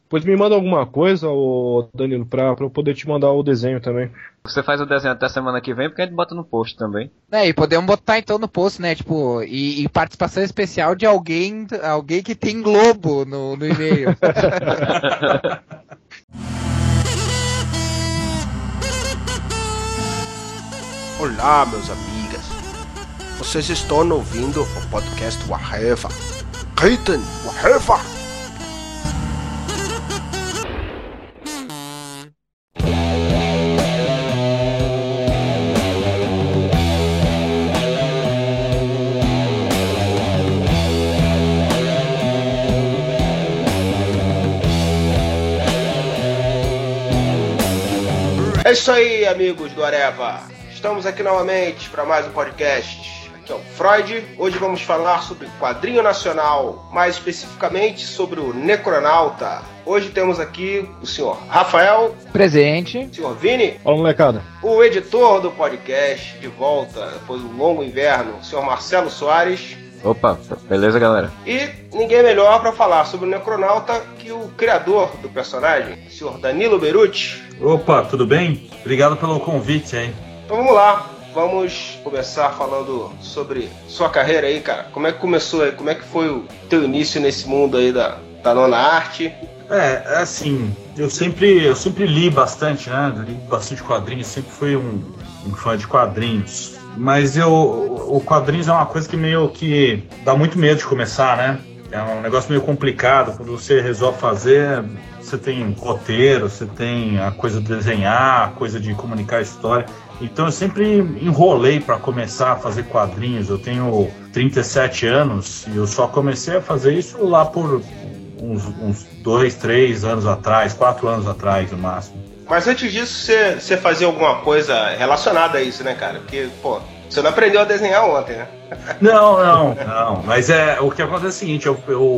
Pois me manda alguma coisa, ô Danilo, pra eu poder te mandar o desenho também. Você faz o desenho até semana que vem, porque a gente bota no post também. E podemos botar então no post, né? Tipo, e participação especial de alguém que tem Globo no e-mail. Olá, meus amigas. Vocês estão ouvindo o podcast Whatever. Keiten, Whatever. É isso aí, amigos do Areva. Estamos aqui novamente para mais um podcast. Aqui é o Freud. Hoje vamos falar sobre quadrinho nacional, mais especificamente sobre o Necronauta. Hoje temos aqui o senhor Rafael. Presente. O senhor Vini. Fala, molecada. O editor do podcast, de volta depois do longo inverno, o senhor Marcelo Soares. Opa, beleza, galera? E ninguém melhor para falar sobre o Necronauta que o criador do personagem, o senhor Danilo Beruti. Opa, tudo bem? Obrigado pelo convite aí. Então vamos lá, vamos começar falando sobre sua carreira aí, cara. Como é que começou aí? Como é que foi o teu início nesse mundo aí da nona arte? Assim, eu sempre li bastante, né? Li bastante quadrinhos, sempre fui um fã de quadrinhos. Mas o quadrinhos é uma coisa que meio que dá muito medo de começar, né? É um negócio meio complicado. Quando você resolve fazer, você tem roteiro, você tem a coisa de desenhar, a coisa de comunicar a história. Então eu sempre enrolei para começar a fazer quadrinhos. Eu tenho 37 anos e eu só comecei a fazer isso lá por uns 2, 3 anos atrás, 4 anos atrás no máximo. Mas antes disso, você fazia alguma coisa relacionada a isso, né, cara? Porque, pô, você não aprendeu a desenhar ontem, né? Não. Mas o que acontece é o seguinte,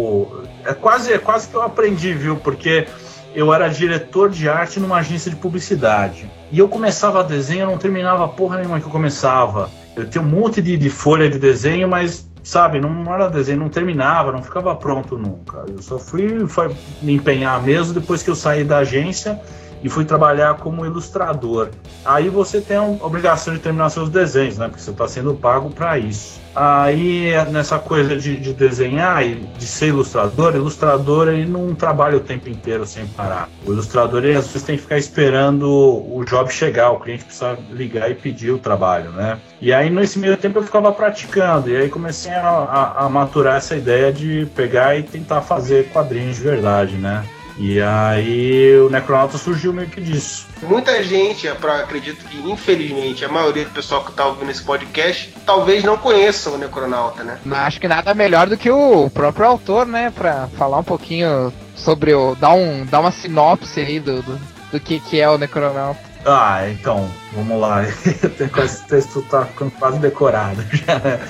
é quase que eu aprendi, viu? Porque eu era diretor de arte numa agência de publicidade. E eu começava a desenho, eu não terminava porra nenhuma que eu começava. Eu tinha um monte de folha de desenho, mas, sabe, não era desenho, não terminava, não ficava pronto nunca. Eu só fui me empenhar mesmo depois que eu saí da agência e fui trabalhar como ilustrador. Aí você tem a obrigação de terminar seus desenhos, né? Porque você está sendo pago para isso. Aí, nessa coisa de desenhar e de ser ilustrador ele não trabalha o tempo inteiro sem parar. O ilustrador, ele às vezes tem que ficar esperando o job chegar, o cliente precisa ligar e pedir o trabalho, né? E aí, nesse meio tempo, eu ficava praticando. E aí comecei a maturar essa ideia de pegar e tentar fazer quadrinhos de verdade, né? E aí o Necronauta surgiu meio que disso. Muita gente, acredito que infelizmente a maioria do pessoal que está ouvindo esse podcast talvez não conheça o Necronauta, né? Acho que nada melhor do que o próprio autor, né? Pra falar um pouquinho sobre dar uma sinopse aí do que é o Necronauta. Então, vamos lá. Esse texto tá ficando quase decorado já.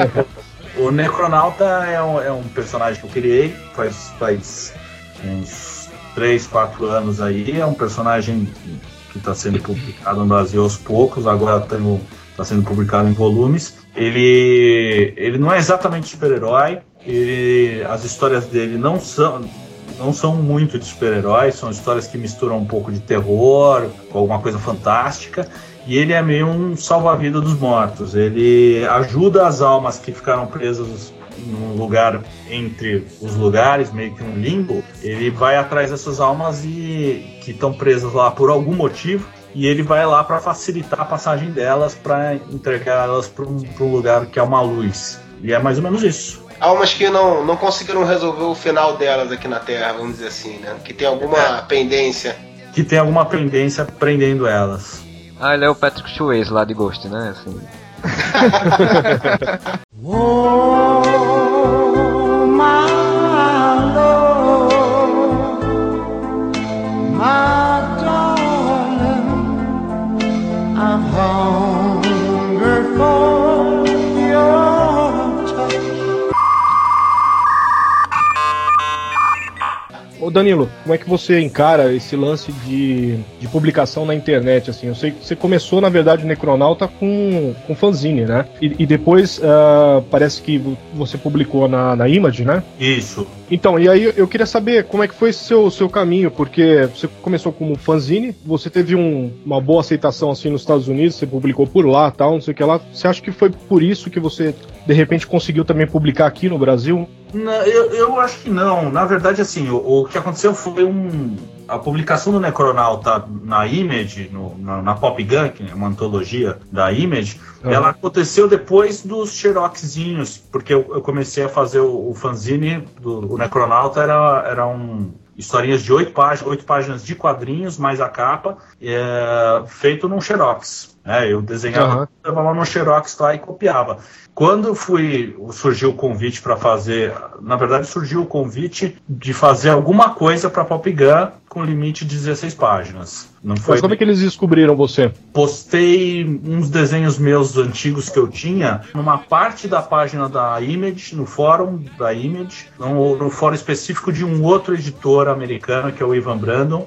O Necronauta é um personagem que eu criei faz uns 3, 4 anos aí. É um personagem que está sendo publicado no Brasil aos poucos, agora está sendo publicado em volumes. Ele não é exatamente super-herói, as histórias dele não são muito de super-heróis, são histórias que misturam um pouco de terror com alguma coisa fantástica, e ele é meio um salva-vida dos mortos. Ele ajuda as almas que ficaram presas num lugar entre os lugares, meio que um limbo. Ele vai atrás dessas almas que estão presas lá por algum motivo, e ele vai lá para facilitar a passagem delas, para entregar elas para um lugar que é uma luz. E é mais ou menos isso. Almas que não conseguiram resolver o final delas aqui na Terra, vamos dizer assim, né? Que tem alguma pendência. Que tem alguma pendência prendendo elas. Ele é o Patrick Swayze lá de Ghost, né? Assim. Ô Danilo, como é que você encara esse lance de publicação na internet? Assim, eu sei que você começou, na verdade, o Necronauta com fanzine, né? E depois parece que você publicou na Image, né? Isso. Então, e aí eu queria saber como é que foi seu caminho, porque você começou como fanzine, você teve uma boa aceitação assim nos Estados Unidos, você publicou por lá, tal, não sei o que lá. Você acha que foi por isso que você, de repente, conseguiu também publicar aqui no Brasil? Não, eu acho que não. Na verdade, assim, o que aconteceu foi a publicação do Necronauta na Image, na Pop Gun, que é uma antologia da Image, ela aconteceu depois dos xeroxzinhos, porque eu comecei a fazer o fanzine do Necronauta, eram historinhas de 8 páginas de quadrinhos, mais a capa, feito num xerox. Eu desenhava, levava no xerox lá e copiava. Quando surgiu o convite para fazer, na verdade surgiu o convite de fazer alguma coisa para Pop Gun com limite de 16 páginas. Não foi. Mas como é que eles descobriram você? Postei uns desenhos meus antigos que eu tinha numa parte da página da Image, no fórum da Image, no fórum específico de um outro editor americano, que é o Ivan Brandon,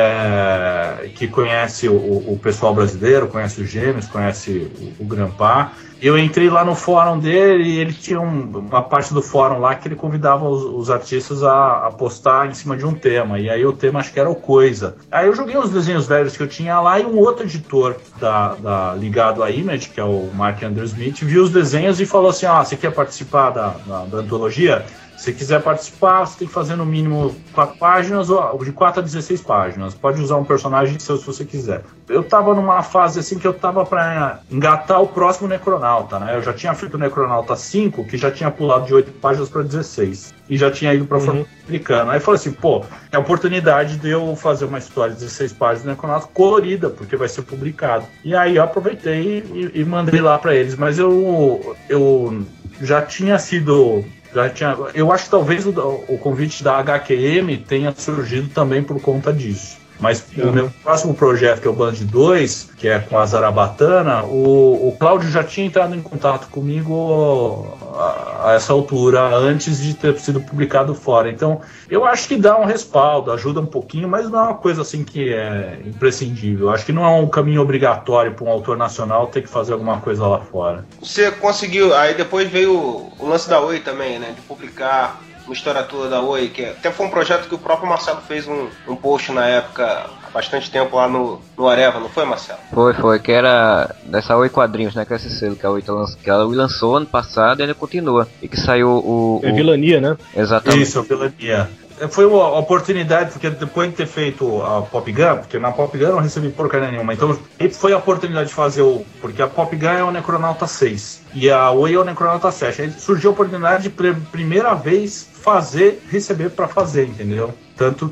que conhece o pessoal brasileiro, conhece os Gêmeos, conhece o Grampá. Eu entrei lá no fórum dele e ele tinha uma parte do fórum lá que ele convidava os artistas a postar em cima de um tema. E aí o tema acho que era o Coisa. Aí eu joguei os desenhos velhos que eu tinha lá e um outro editor ligado à Image, que é o Mark Andrew Smith, viu os desenhos e falou assim, você quer participar da antologia? Se quiser participar, você tem que fazer no mínimo 4 páginas, ou de 4 a 16 páginas. Pode usar um personagem seu se você quiser. Eu tava numa fase assim que eu tava pra engatar o próximo Necronauta, né? Eu já tinha feito o Necronauta 5, que já tinha pulado de 8 páginas para 16. E já tinha ido pra formato americano. Aí eu falei assim, é a oportunidade de eu fazer uma história de 16 páginas do Necronauta colorida, porque vai ser publicado. E aí eu aproveitei e mandei lá pra eles. Mas eu já tinha sido... Eu acho que talvez o convite da HQM tenha surgido também por conta disso. Mas o meu próximo projeto, que é o Band 2, que é com a Zarabatana, o Cláudio já tinha entrado em contato comigo a essa altura, antes de ter sido publicado fora. Então, eu acho que dá um respaldo, ajuda um pouquinho, mas não é uma coisa assim que é imprescindível. Eu acho que não é um caminho obrigatório para um autor nacional ter que fazer alguma coisa lá fora. Você conseguiu, aí depois veio o lance da Oi também, né, de publicar uma história toda da Oi, que até foi um projeto que o próprio Marcelo fez um post na época, há bastante tempo lá no Areva, não foi, Marcelo? Foi, que era dessa Oi Quadrinhos, né, que é esse selo que a Oi lançou ano passado e ainda continua, e que saiu É Vilania, né? Exatamente. Isso, a Vilania. Foi uma oportunidade, porque depois de ter feito a Pop Gun, porque na Pop Gun eu não recebi porcaria nenhuma, então foi a oportunidade de fazer porque a Pop Gun é o Necronauta 6 e a Oi é o Necronauta 7. Aí surgiu a oportunidade de primeira vez receber para fazer, entendeu? Tanto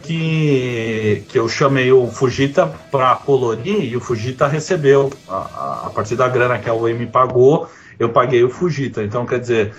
que eu chamei o Fujita para colorir e o Fujita recebeu a partir da grana que a Oi me pagou. Eu paguei o Fujita. Então, quer dizer,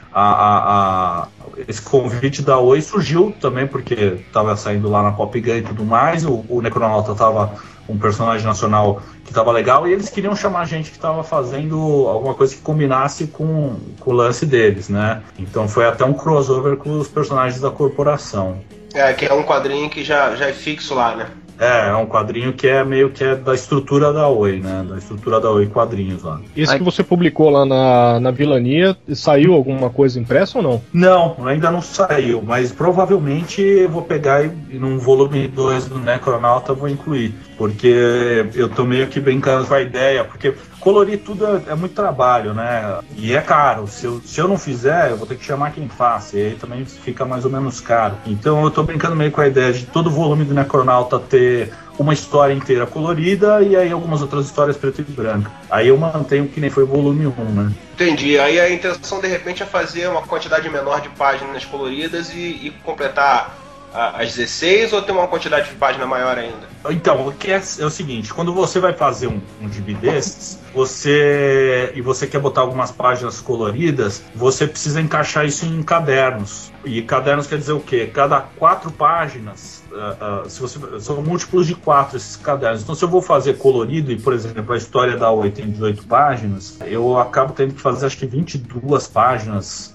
esse convite da Oi surgiu também porque estava saindo lá na Pop Gun e tudo mais. O Necronauta estava um personagem nacional que estava legal e eles queriam chamar a gente que estava fazendo alguma coisa que combinasse com o lance deles, né? Então foi até um crossover com os personagens da corporação. Que é um quadrinho que já é fixo lá, né? É um quadrinho que é meio que da estrutura da Oi, né? Da estrutura da Oi Quadrinhos lá. Esse que você publicou lá na Vilania, saiu alguma coisa impressa ou não? Não, ainda não saiu, mas provavelmente eu vou pegar e num volume 2 do Necronauta vou incluir, porque eu tô meio que brincando com a ideia, porque colorir tudo é muito trabalho, né? E é caro. Se eu não fizer, eu vou ter que chamar quem faça. E aí também fica mais ou menos caro. Então eu tô brincando meio com a ideia de todo o volume do Necronauta ter uma história inteira colorida e aí algumas outras histórias preto e branco. Aí eu mantenho que nem foi o volume 1, né? Entendi. Aí a intenção de repente é fazer uma quantidade menor de páginas coloridas e completar as 16 ou tem uma quantidade de página maior ainda? Então, o que é o seguinte, quando você vai fazer um gibi desses, você quer botar algumas páginas coloridas, você precisa encaixar isso em cadernos. E cadernos quer dizer o quê? Cada 4 páginas, são múltiplos de 4 esses cadernos. Então, se eu vou fazer colorido, e por exemplo, a história da Oi tem 18 páginas, eu acabo tendo que fazer acho que 22 páginas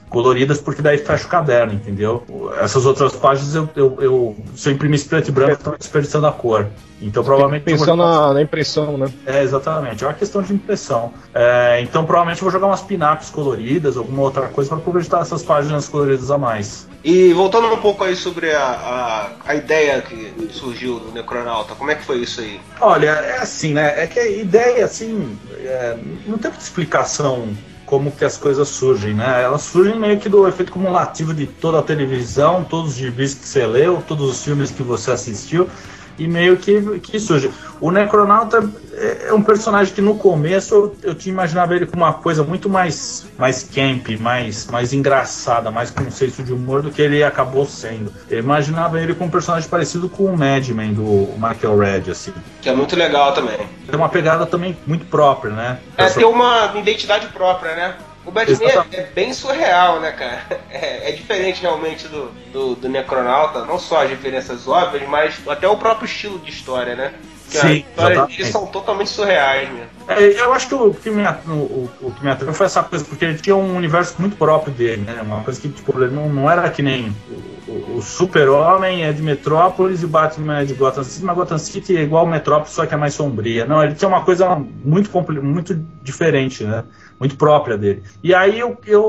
coloridas, porque daí fecha o caderno, entendeu? Essas outras páginas, se eu imprimisse preto e branco, eu estava desperdiçando a cor. Então, provavelmente... Pensando na impressão, né? Exatamente. É uma questão de impressão. Então, provavelmente, eu vou jogar umas pin-ups coloridas, alguma outra coisa, para aproveitar essas páginas coloridas a mais. E voltando um pouco aí sobre a ideia que surgiu do Necronauta, como é que foi isso aí? Olha, é assim, né? É que a ideia, assim, não tem muita explicação como que as coisas surgem, né? Elas surgem meio que do efeito cumulativo de toda a televisão, todos os gibis que você leu, todos os filmes que você assistiu, e meio que surge. O Necronauta é um personagem que no começo eu imaginava ele como uma coisa muito mais camp, mais engraçada, mais com um senso de humor do que ele acabou sendo. Eu imaginava ele como um personagem parecido com o Mad Men do Michael Red, assim. Que é muito legal também. Tem uma pegada também muito própria, né? Tem uma identidade própria, né? O Batman é bem surreal, né, cara? É diferente realmente do Necronauta, não só as diferenças óbvias, mas até o próprio estilo de história, né? Porque sim, as histórias deles são totalmente surreais mesmo. Eu acho que o que me atraiu foi essa coisa, porque ele tinha um universo muito próprio dele, né? Uma coisa que tipo, ele não era que nem o Super-Homem é de Metrópolis e o Batman é de Gotham City, mas Gotham City é igual ao Metrópolis, só que é mais sombria. Não, ele tinha uma coisa muito diferente, né? Muito própria dele. E aí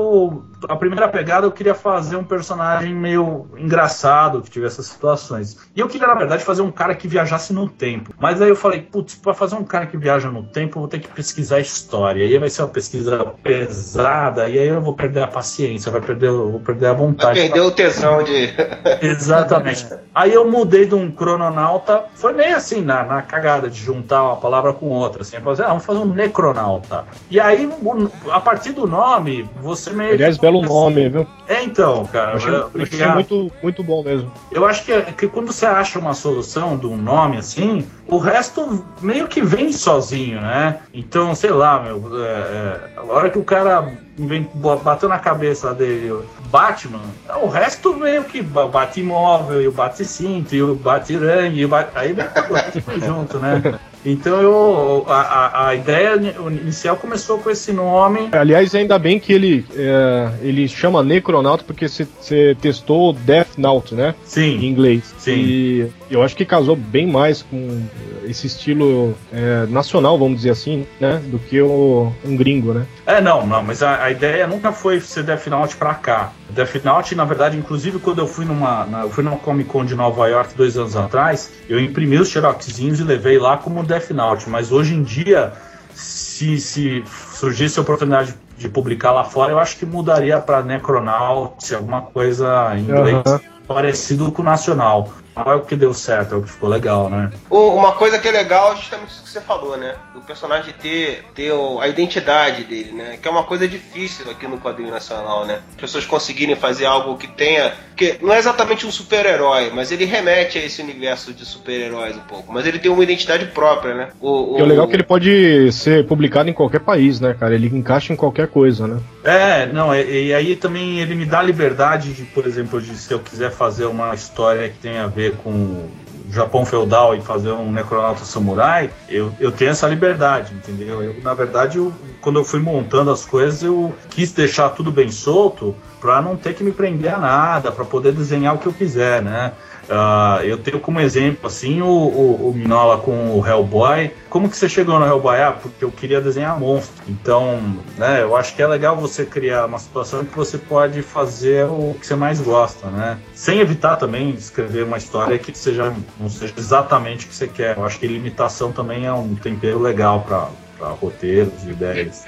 a primeira pegada eu queria fazer um personagem meio engraçado, que tivesse essas situações. E eu queria, na verdade, fazer um cara que viajasse no tempo. Mas aí eu falei, putz, pra fazer um cara que viaja no tempo, eu vou ter que pesquisar a história. E aí vai ser uma pesquisa pesada, e aí eu vou perder a paciência, eu vou perder a vontade. Vai perder o tesão de... Exatamente. Aí eu mudei de um crononauta, foi meio assim, na cagada de juntar uma palavra com outra, assim, vamos fazer um necronauta. Eu aí, a partir do nome, você meio... Aliás, belo nome, viu? Então, cara... Eu achei muito, muito bom mesmo. Eu acho que quando você acha uma solução de um nome assim, o resto meio que vem sozinho, né? Então, sei lá, a hora que o cara bateu na cabeça dele Batman, o resto meio que Batimóvel, e o Bate-cinto, e o Bate-rangue, aí vem tudo junto, né? Então a ideia inicial começou com esse nome. Aliás, ainda bem que ele chama Necronauta porque você testou Death Note, né? Sim. Em inglês. Sim. E eu acho que casou bem mais com esse estilo nacional, vamos dizer assim, né? Do que um gringo, né? Não, mas a ideia nunca foi ser Death Note pra cá. Death Note, na verdade, inclusive quando eu fui numa Comic Con de Nova York 2 anos atrás, eu imprimi os xeroxzinhos e levei lá como Death Note, mas hoje em dia, se surgisse a oportunidade de publicar lá fora, eu acho que mudaria para Necronaut, alguma coisa em inglês parecido com o nacional. É o que deu certo, é o que ficou legal, né? Uma coisa que é legal é justamente isso que você falou, né? O personagem ter a identidade dele, né? Que é uma coisa difícil aqui no quadrinho nacional, né? As pessoas conseguirem fazer algo que tenha... Porque não é exatamente um super-herói, mas ele remete a esse universo de super-heróis um pouco. Mas ele tem uma identidade própria, né? E o legal é que ele pode ser publicado em qualquer país, né, cara? Ele encaixa em qualquer coisa, né? E aí também ele me dá a liberdade de, por exemplo, se eu quiser fazer uma história que tenha a ver com o Japão feudal e fazer um Necronauta samurai, eu tenho essa liberdade, entendeu? Na verdade, quando eu fui montando as coisas, eu quis deixar tudo bem solto para não ter que me prender a nada, para poder desenhar o que eu quiser, né? Eu tenho como exemplo, assim, o Mignola com o Hellboy. Como que você chegou no Hellboy? Porque eu queria desenhar monstro. Então, né, eu acho que é legal você criar uma situação que você pode fazer o que você mais gosta, né? Sem evitar também escrever uma história que não seja exatamente o que você quer. Eu acho que limitação também é um tempero legal para roteiros, ideias.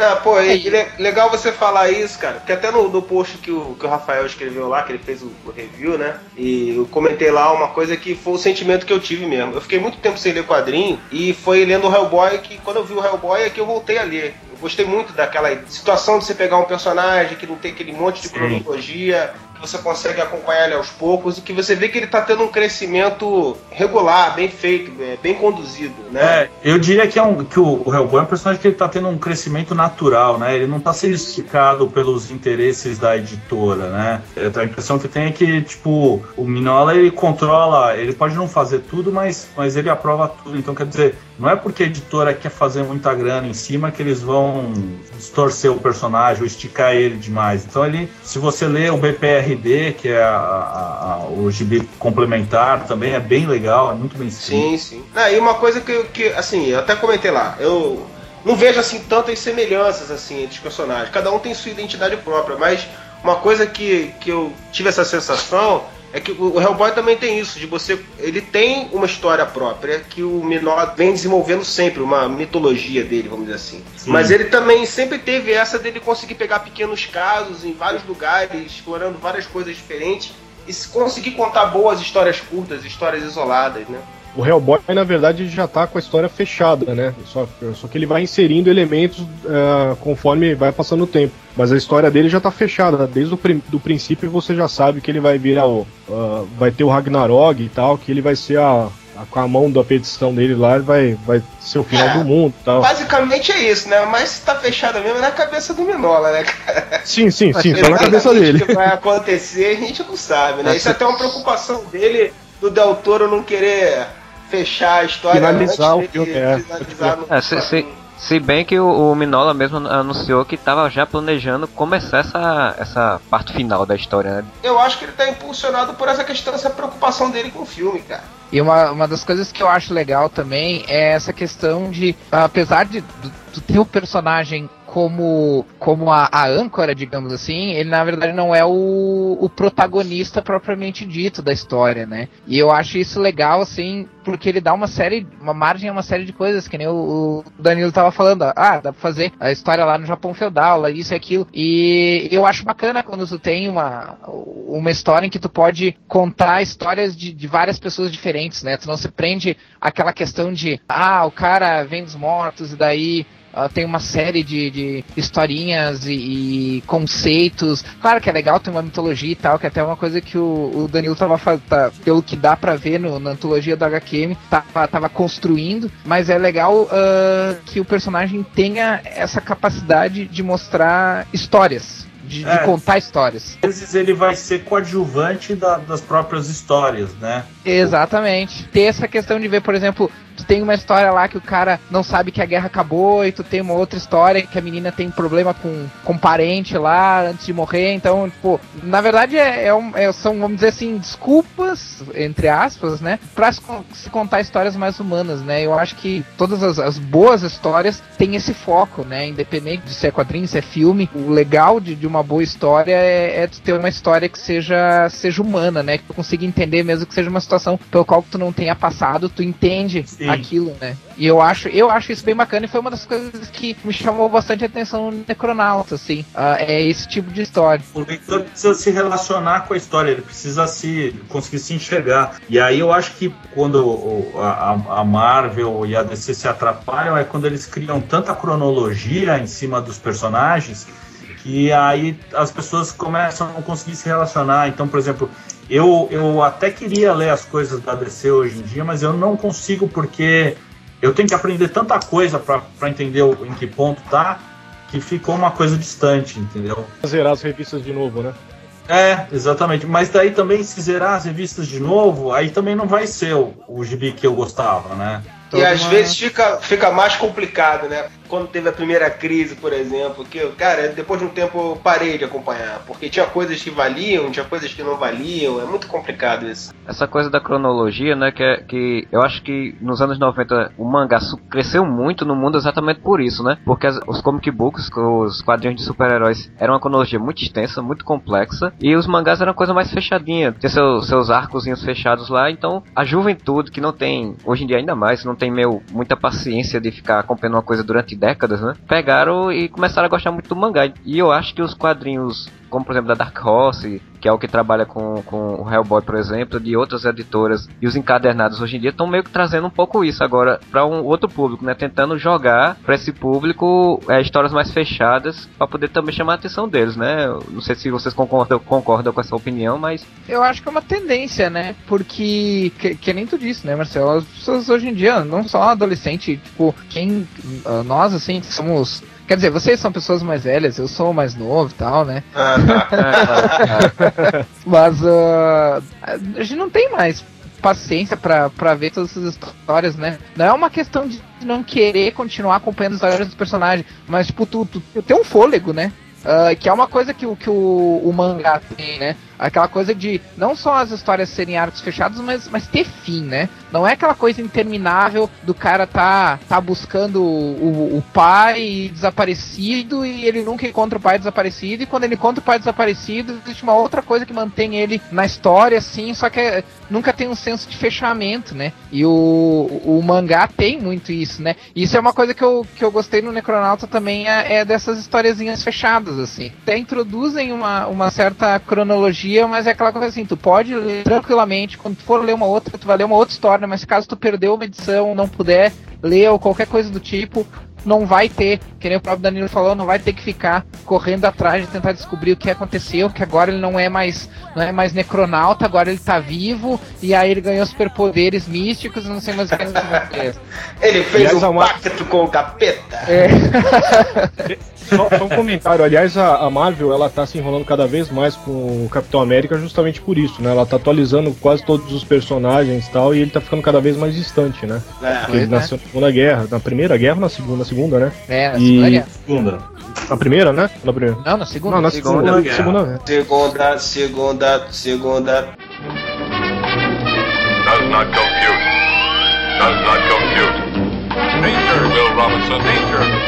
Legal você falar isso, cara, porque até no post que o Rafael escreveu lá, que ele fez o review, né, e eu comentei lá uma coisa que foi o sentimento que eu tive mesmo. Eu fiquei muito tempo sem ler quadrinho, e foi lendo o Hellboy que, quando eu vi o Hellboy, é que eu voltei a ler. Eu gostei muito daquela situação de você pegar um personagem que não tem aquele monte de cronologia, você consegue acompanhar ele aos poucos, e que você vê que ele tá tendo um crescimento regular, bem feito, bem conduzido, né? Eu diria que o Hellboy é um personagem que ele tá tendo um crescimento natural, né? Ele não tá sendo esticado pelos interesses da editora, né? A impressão que tem é que, tipo, o Mignola, ele controla, ele pode não fazer tudo, mas ele aprova tudo. Então, quer dizer, não é porque a editora quer fazer muita grana em cima que eles vão distorcer o personagem ou esticar ele demais. Então, se você lê o BPRD, que é o gibi complementar, também é bem legal, é muito bem escrito. Sim. E uma coisa que assim, eu até comentei lá, eu não vejo assim tantas semelhanças assim entre os personagens. Cada um tem sua identidade própria, mas uma coisa que eu tive essa sensação é que o Hellboy também tem isso, ele tem uma história própria que o Mignola vem desenvolvendo sempre, uma mitologia dele, vamos dizer assim. Sim. Mas ele também sempre teve essa dele conseguir pegar pequenos casos em vários lugares, explorando várias coisas diferentes e conseguir contar boas histórias curtas, histórias isoladas, né? O Hellboy, na verdade, já tá com a história fechada, né? Só que ele vai inserindo elementos conforme vai passando o tempo. Mas a história dele já tá fechada. Desde o princípio você já sabe que ele vai virar vai ter o Ragnarok e tal, que ele vai ser com a mão da petição dele lá, vai ser o final do mundo e tal. Basicamente é isso, né? Mas se tá fechada mesmo é na cabeça do Mignola, né, cara? Sim, só na cabeça dele. O que vai acontecer a gente não sabe, né? Isso é até uma preocupação dele, do Del Toro não querer fechar a história, finalizar o filme, Se bem que o Mignola mesmo anunciou que estava já planejando começar essa parte final da história, né? Eu acho que ele tá impulsionado por essa questão, essa preocupação dele com o filme, cara. E uma das coisas que eu acho legal também é essa questão de, apesar de ter o personagem como a âncora, digamos assim, ele na verdade não é o protagonista propriamente dito da história, né? E eu acho isso legal, assim, porque ele dá uma margem a uma série de coisas, que nem o Danilo tava falando, dá pra fazer a história lá no Japão feudal, lá isso e aquilo, e eu acho bacana quando tu tem uma história em que tu pode contar histórias de várias pessoas diferentes, né? Tu não se prende àquela questão de, o cara vem dos mortos e daí tem uma série de historinhas e conceitos. Claro que é legal ter uma mitologia e tal, que é até uma coisa que o Danilo pelo que dá pra ver na antologia do HQM, tava construindo, mas é legal que o personagem tenha essa capacidade de mostrar histórias. De contar histórias. Às vezes ele vai ser coadjuvante das próprias histórias, né? Exatamente. Ter essa questão de ver, por exemplo, tu tem uma história lá que o cara não sabe que a guerra acabou, e tu tem uma outra história que a menina tem problema com um parente lá antes de morrer. Então, tipo, na verdade são, vamos dizer assim, desculpas, entre aspas, né, pra se contar histórias mais humanas, né? Eu acho que todas as boas histórias têm esse foco, né? Independente de se é quadrinho, se é filme, o legal de uma boa história é tu ter uma história que seja humana, né? Que tu consiga entender, mesmo que seja uma situação pelo qual tu não tenha passado, tu entende aquilo, né? E eu acho isso bem bacana, e foi uma das coisas que me chamou bastante a atenção no Necronauta, assim. É esse tipo de história. O leitor precisa se relacionar com a história, ele precisa conseguir se enxergar. E aí eu acho que quando a Marvel e a DC se atrapalham é quando eles criam tanta cronologia em cima dos personagens que aí as pessoas começam a não conseguir se relacionar. Então, por exemplo, eu até queria ler as coisas da DC hoje em dia, mas eu não consigo, porque eu tenho que aprender tanta coisa para entender em que ponto tá, que ficou uma coisa distante, entendeu? Zerar as revistas de novo, né? Exatamente. Mas daí também, se zerar as revistas de novo, aí também não vai ser o gibi que eu gostava, né? E às vezes fica mais complicado, né? Quando teve a primeira crise, por exemplo, que, cara, depois de um tempo eu parei de acompanhar, porque tinha coisas que valiam, tinha coisas que não valiam, é muito complicado isso. Essa coisa da cronologia, né, que eu acho que nos anos 90 o mangá cresceu muito no mundo exatamente por isso, né? Porque os comic books, os quadrinhos de super-heróis, eram uma cronologia muito extensa, muito complexa, e os mangás eram uma coisa mais fechadinha, tinha seus arcozinhos fechados lá. Então a juventude, que não tem, hoje em dia ainda mais, não tem muita paciência de ficar acompanhando uma coisa durante décadas, né? Pegaram e começaram a gostar muito do mangá. E eu acho que os quadrinhos como por exemplo da Dark Horse, que é o que trabalha com o Hellboy, por exemplo, de outras editoras, e os encadernados hoje em dia estão meio que trazendo um pouco isso agora para um outro público, né? Tentando jogar para esse público histórias mais fechadas para poder também chamar a atenção deles, né? Não sei se vocês concordam com essa opinião, mas eu acho que é uma tendência, né? Porque, que nem tu disse, né, Marcelo? As pessoas hoje em dia, não só adolescente, tipo, nós, assim, somos... Quer dizer, vocês são pessoas mais velhas, eu sou mais novo e tal, né? Mas a gente não tem mais paciência pra ver todas essas histórias, né? Não é uma questão de não querer continuar acompanhando as histórias dos personagens, mas, tipo, tu tem um fôlego, né? Que é uma coisa que o mangá tem, né? Aquela coisa de não só as histórias serem arcos fechados, mas ter fim, né? Não é aquela coisa interminável do cara tá buscando o pai desaparecido e ele nunca encontra o pai desaparecido, e quando ele encontra o pai desaparecido existe uma outra coisa que mantém ele na história, assim, só que nunca tem um senso de fechamento, né? E o mangá tem muito isso, né? E isso é uma coisa que eu gostei no Necronauta também, é dessas historiezinhas fechadas, assim. Até introduzem uma certa cronologia, mas é aquela coisa assim, tu pode ler tranquilamente, quando tu for ler uma outra, tu vai ler uma outra história, mas caso tu perdeu uma edição, não puder ler ou qualquer coisa do tipo, não vai ter, que nem o próprio Danilo falou, não vai ter que ficar correndo atrás de tentar descobrir o que aconteceu, que agora ele não é mais necronauta, agora ele tá vivo, e aí ele ganhou superpoderes místicos, não sei mais o que ele fez um pacto com o capeta. Só um comentário, aliás, a Marvel, ela tá se enrolando cada vez mais com o Capitão América justamente por isso, né? Ela tá atualizando quase todos os personagens e tal, e ele tá ficando cada vez mais distante, né? Porque ele nasceu na Segunda Guerra, na Primeira Guerra ou na Segunda, né? Na Segunda Guerra. Segunda. Na primeira, né? Na primeira. Não, na Segunda. Não, na Segunda. Segunda. Does not compute. Danger, Will Robinson, danger.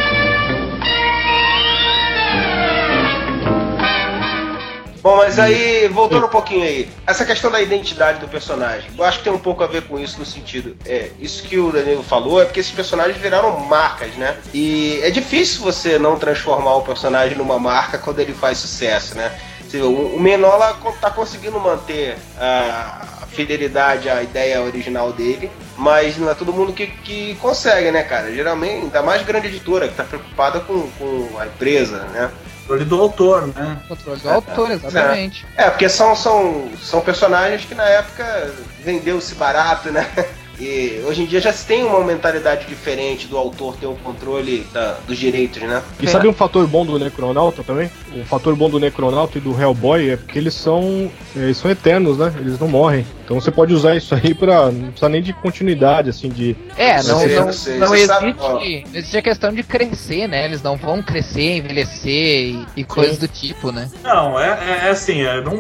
Bom, mas aí, voltando um pouquinho aí, essa questão da identidade do personagem, eu acho que tem um pouco a ver com isso no sentido, isso que o Danilo falou é porque esses personagens viraram marcas, né? E é difícil você não transformar o personagem numa marca quando ele faz sucesso, né? O Mignola tá conseguindo manter a fidelidade à ideia original dele, mas não é todo mundo que consegue, né, cara? Geralmente, ainda mais grande editora, que tá preocupada com a empresa, né? Controle do autor, né? Controle do autor, exatamente. Porque são personagens que na época vendeu-se barato, né? E hoje em dia já se tem uma mentalidade diferente do autor ter o controle dos direitos, né? E sabe um fator bom do Necronauta também? O fator bom do Necronauta e do Hellboy é porque eles são eternos, né? Eles não morrem. Então você pode usar isso aí pra... Não precisa nem de continuidade, assim, de... Não existe a questão de crescer, né? Eles não vão crescer, envelhecer e coisas do tipo, né? Não, é assim,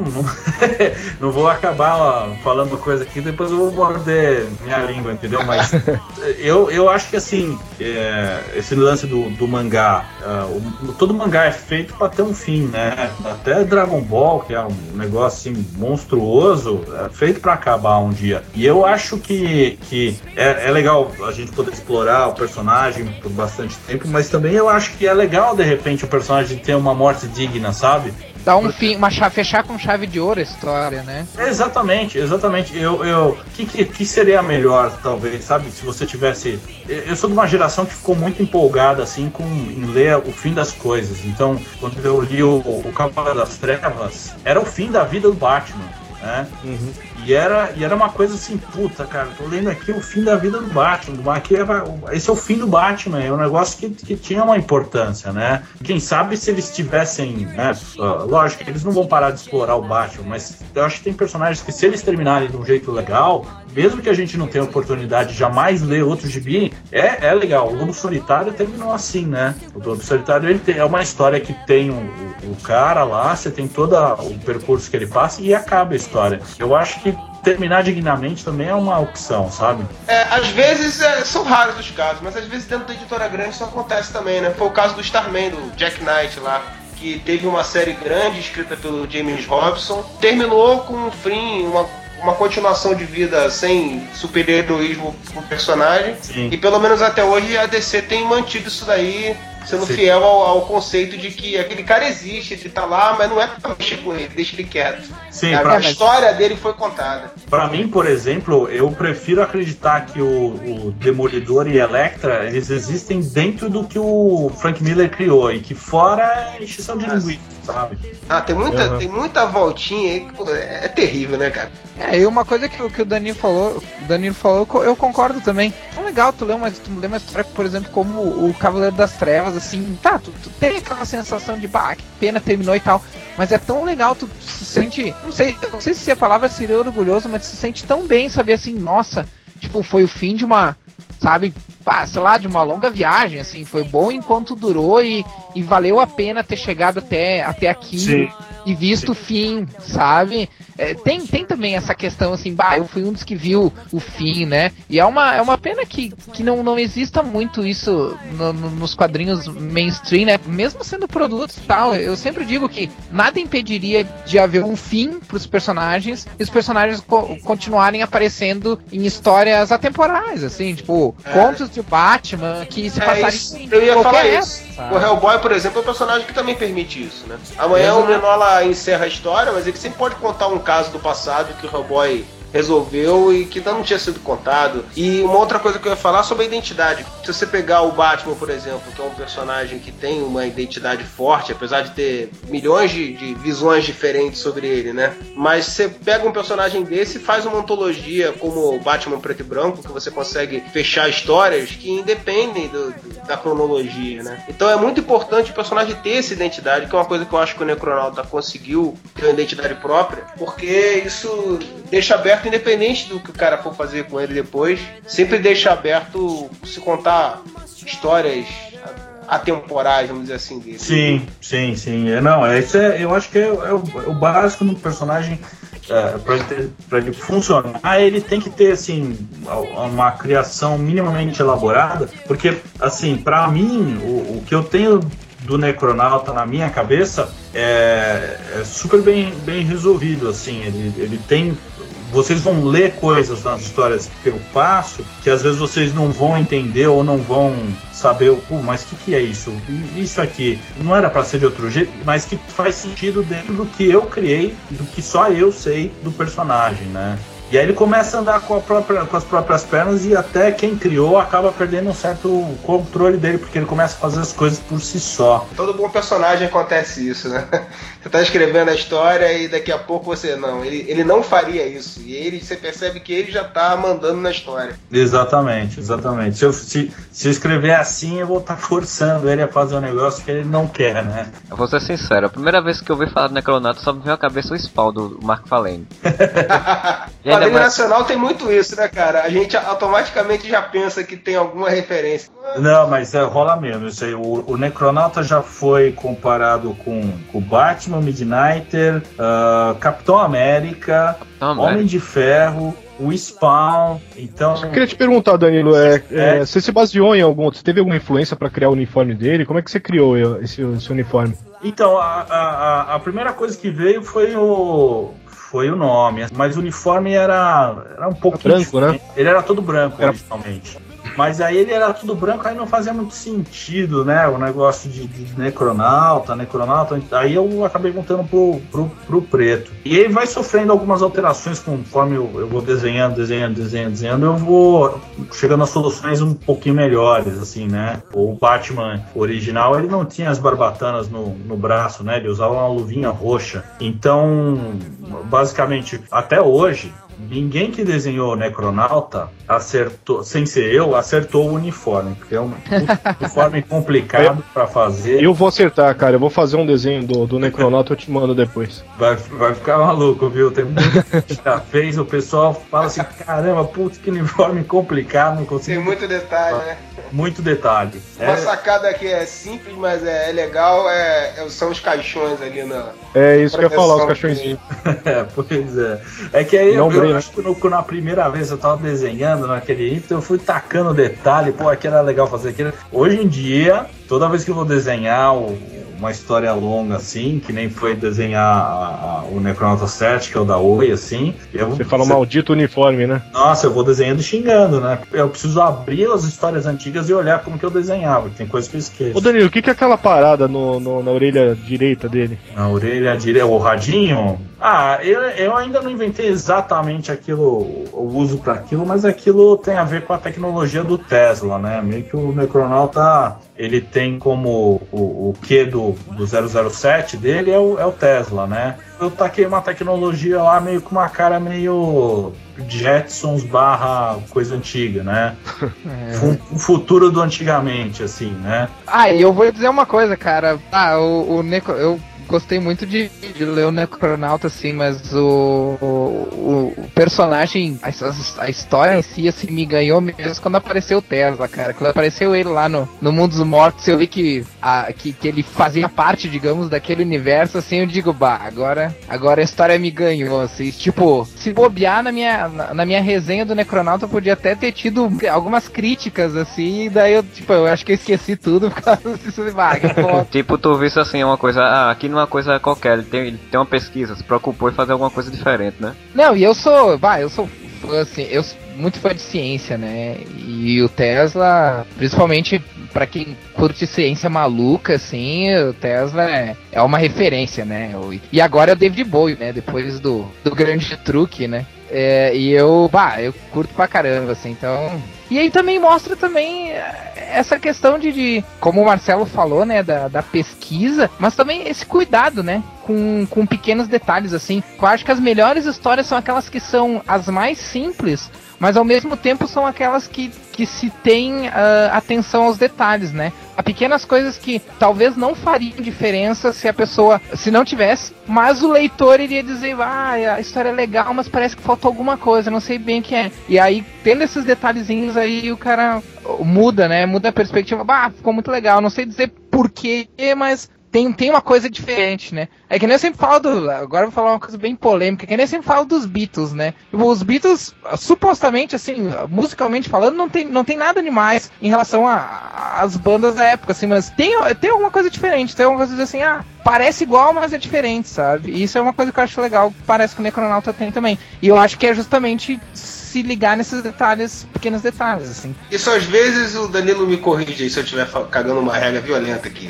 não vou acabar falando coisa aqui, depois eu vou morder minha língua, entendeu? Mas eu acho que assim, esse lance do mangá, todo mangá é feito pra ter um fim, né? Até Dragon Ball, que é um negócio assim monstruoso, é feito pra acabar um dia. E eu acho que é legal a gente poder explorar o personagem por bastante tempo, mas também eu acho que é legal de repente o personagem ter uma morte digna, sabe? Dar um fim, fechar com chave de ouro a história, né? Exatamente. Que seria melhor, talvez, sabe? Se você tivesse... Eu sou de uma geração que ficou muito empolgada, assim, em ler o fim das coisas. Então, quando eu li o Cavaleiro das Trevas, era o fim da vida do Batman, né? Uhum. E era uma coisa assim, puta, cara, tô lendo aqui o fim da vida do Batman. Esse é o fim do Batman, é um negócio que tinha uma importância, né? Quem sabe se eles tivessem, né? Lógico que eles não vão parar de explorar o Batman, mas eu acho que tem personagens que, se eles terminarem de um jeito legal, mesmo que a gente não tenha oportunidade de jamais ler outro gibi, é legal. O Lobo Solitário terminou assim, né? O Lobo Solitário é uma história que tem o cara lá, você tem todo o percurso que ele passa e acaba a história. Eu acho que terminar dignamente também é uma opção, sabe? Às vezes são raros os casos, mas às vezes dentro da editora grande isso acontece também, né? Foi o caso do Starman, do Jack Knight lá, que teve uma série grande escrita pelo James Robinson, terminou com um fim, uma continuação de vida sem super-heroísmo pro personagem. Sim. E pelo menos até hoje a DC tem mantido isso daí sendo fiel ao conceito de que aquele cara existe, ele tá lá, mas não é pra mexer com ele, deixa ele quieto. Sim, a história dele foi contada. Pra mim, por exemplo, eu prefiro acreditar que o Demolidor e Elektra, eles existem dentro do que o Frank Miller criou, e que fora é encheção de linguiça, sabe? Tem muita voltinha aí que pô, é terrível, né, cara? E uma coisa que o Danilo falou, eu concordo também. É legal tu ler uma história, por exemplo, como o Cavaleiro das Trevas, assim, tu tem aquela sensação de, que pena, terminou e tal, mas é tão legal, tu se sente, não sei se a palavra seria orgulhoso, mas tu se sente tão bem, saber assim, nossa, tipo, foi o fim de uma, sabe, sei lá, de uma longa viagem, assim, foi bom enquanto durou e valeu a pena ter chegado até aqui. Sim. E visto o fim, sabe? Tem também essa questão assim, eu fui um dos que viu o fim, né? E é uma pena que não exista muito isso nos quadrinhos mainstream, né? Mesmo sendo produtos e tal, eu sempre digo que nada impediria de haver um fim pros personagens e os personagens continuarem aparecendo em histórias atemporais, assim, tipo, contos de Batman que se passariam eu ia falar isso. O Hellboy, por exemplo, é um personagem que também permite isso, né? Amanhã o Mignola encerra a história, mas ele sempre pode contar um caso do passado que o Hellboy resolveu e que ainda não tinha sido contado. E uma outra coisa que eu ia falar sobre a identidade. Se você pegar o Batman, por exemplo, que é um personagem que tem uma identidade forte, apesar de ter milhões de visões diferentes sobre ele, né? Mas você pega um personagem desse e faz uma antologia como o Batman Preto e Branco, que você consegue fechar histórias que independem da cronologia, né? Então é muito importante o personagem ter essa identidade, que é uma coisa que eu acho que o Necronauta conseguiu ter uma identidade própria, porque isso deixa aberto, independente do que o cara for fazer com ele depois, sempre deixa aberto se contar histórias atemporais, vamos dizer assim, dele. Sim. Não, eu acho que é o básico no personagem. Para ele funcionar, ele tem que ter assim uma criação minimamente elaborada, porque assim, para mim, o que eu tenho do Necronauta na minha cabeça é super bem resolvido, assim, ele tem. Vocês vão ler coisas nas histórias que eu passo que às vezes vocês não vão entender ou não vão saber, mas o que é isso? Isso aqui não era para ser de outro jeito, mas que faz sentido dentro do que eu criei, do que só eu sei do personagem, né? E aí ele começa a andar com as próprias pernas e até quem criou acaba perdendo um certo controle dele, porque ele começa a fazer as coisas por si só. Todo bom personagem acontece isso, né? Você tá escrevendo a história e daqui a pouco você ele não faria isso. E você percebe que ele já tá mandando na história. Exatamente. Se eu escrever assim, eu vou estar forçando ele a fazer um negócio que ele não quer, né? Eu vou ser sincero, a primeira vez que eu ouvi falar do Necronauta só me veio à cabeça o Spawn do Mark Falene. O quadrinho nacional tem muito isso, né, cara? A gente automaticamente já pensa que tem alguma referência. Não, mas rola mesmo isso aí. O Necronauta já foi comparado com o Batman, Midnighter, Capitão América, Homem de Ferro, o Spawn. Então, eu queria te perguntar, Danilo, você se baseou em você teve alguma influência para criar o uniforme dele? Como é que você criou esse uniforme? Então, a primeira coisa que veio foi o nome, mas o uniforme era um pouco branco, né? Ele era todo branco, originalmente. Mas aí ele era tudo branco, aí não fazia muito sentido, né? O negócio de Necronauta. Aí eu acabei voltando pro preto. E ele vai sofrendo algumas alterações conforme eu vou desenhando, eu vou chegando a soluções um pouquinho melhores, assim, né? O Batman original, ele não tinha as barbatanas no braço, né? Ele usava uma luvinha roxa. Então, basicamente, até hoje, ninguém que desenhou o Necronauta acertou, sem ser eu, acertou o uniforme, porque é um uniforme complicado pra fazer. Eu vou acertar, cara. Eu vou fazer um desenho do Necronauta, eu te mando depois. Vai ficar maluco, viu? Tem muita gente que já fez, o pessoal fala assim, caramba, putz, que uniforme complicado, não consigo. Tem muito detalhe, né? Muito detalhe. Uma sacada que é simples, mas é legal, são os caixões ali na... É isso que eu ia falar, os caixõezinhos. Pois é. É que aí eu acho que na primeira vez eu tava desenhando naquele item, eu fui tacando detalhe, aquilo era legal fazer aquilo. Hoje em dia, toda vez que eu vou desenhar uma história longa, assim, que nem foi desenhar o Necronauta 7, que é o da Oi, assim. Você fala o maldito uniforme, né? Nossa, eu vou desenhando e xingando, né? Eu preciso abrir as histórias antigas e olhar como que eu desenhava, tem coisas que eu esqueço. Ô Danilo, o que é aquela parada na orelha direita dele? Na orelha direita, o radinho? Eu ainda não inventei exatamente aquilo, o uso para aquilo, mas aquilo tem a ver com a tecnologia do Tesla, né? Meio que o Necronauta, ele tem como o quê do 007 dele é o Tesla, né? Eu taquei uma tecnologia lá meio com uma cara meio Jetsons barra coisa antiga, né? Um futuro do antigamente, assim, né? E eu vou dizer uma coisa, cara. Eu gostei muito de ler o Necronauta, assim, mas o personagem, a história em si, assim, me ganhou mesmo quando apareceu o Tesla, cara. Quando apareceu ele lá no Mundo dos Mortos, eu vi que ele fazia parte, digamos, daquele universo, assim, eu digo, agora a história me ganhou, assim. Tipo, se bobear na minha resenha do Necronauta, eu podia até ter tido algumas críticas, assim, e daí eu acho que eu esqueci tudo por causa disso. Tipo, tu viste assim, uma coisa, aqui não é uma coisa qualquer, ele tem uma pesquisa, se preocupou em fazer alguma coisa diferente, né? Não, e eu sou fã, assim, eu sou muito fã de ciência, né? E o Tesla, principalmente pra quem curte ciência maluca, assim, o Tesla é uma referência, né? E agora é o David Bowie, né? Depois do grande truque, né? E eu curto pra caramba, assim, então... E aí também mostra também essa questão de como o Marcelo falou, né, da pesquisa, mas também esse cuidado, né, com pequenos detalhes, assim. Eu acho que as melhores histórias são aquelas que são as mais simples, mas ao mesmo tempo são aquelas que se tem atenção aos detalhes, né? A pequenas coisas que talvez não fariam diferença se não tivesse, mas o leitor iria dizer, a história é legal, mas parece que faltou alguma coisa, não sei bem o que é. E aí, tendo esses detalhezinhos aí, o cara muda, né? Muda a perspectiva, ficou muito legal, não sei dizer porquê, mas... Tem uma coisa diferente, né? É que nem eu sempre falo agora eu vou falar uma coisa bem polêmica, que nem eu sempre falo dos Beatles, né? Os Beatles, supostamente, assim, musicalmente falando, não tem nada demais em relação às bandas da época, assim, mas tem alguma coisa diferente, tem alguma coisa assim, parece igual, mas é diferente, sabe? E isso é uma coisa que eu acho legal, parece que o Necronauta tem também. E eu acho que é justamente se ligar nesses detalhes, pequenos detalhes, assim. Isso às vezes o Danilo me corrige aí se eu estiver cagando uma regra violenta aqui.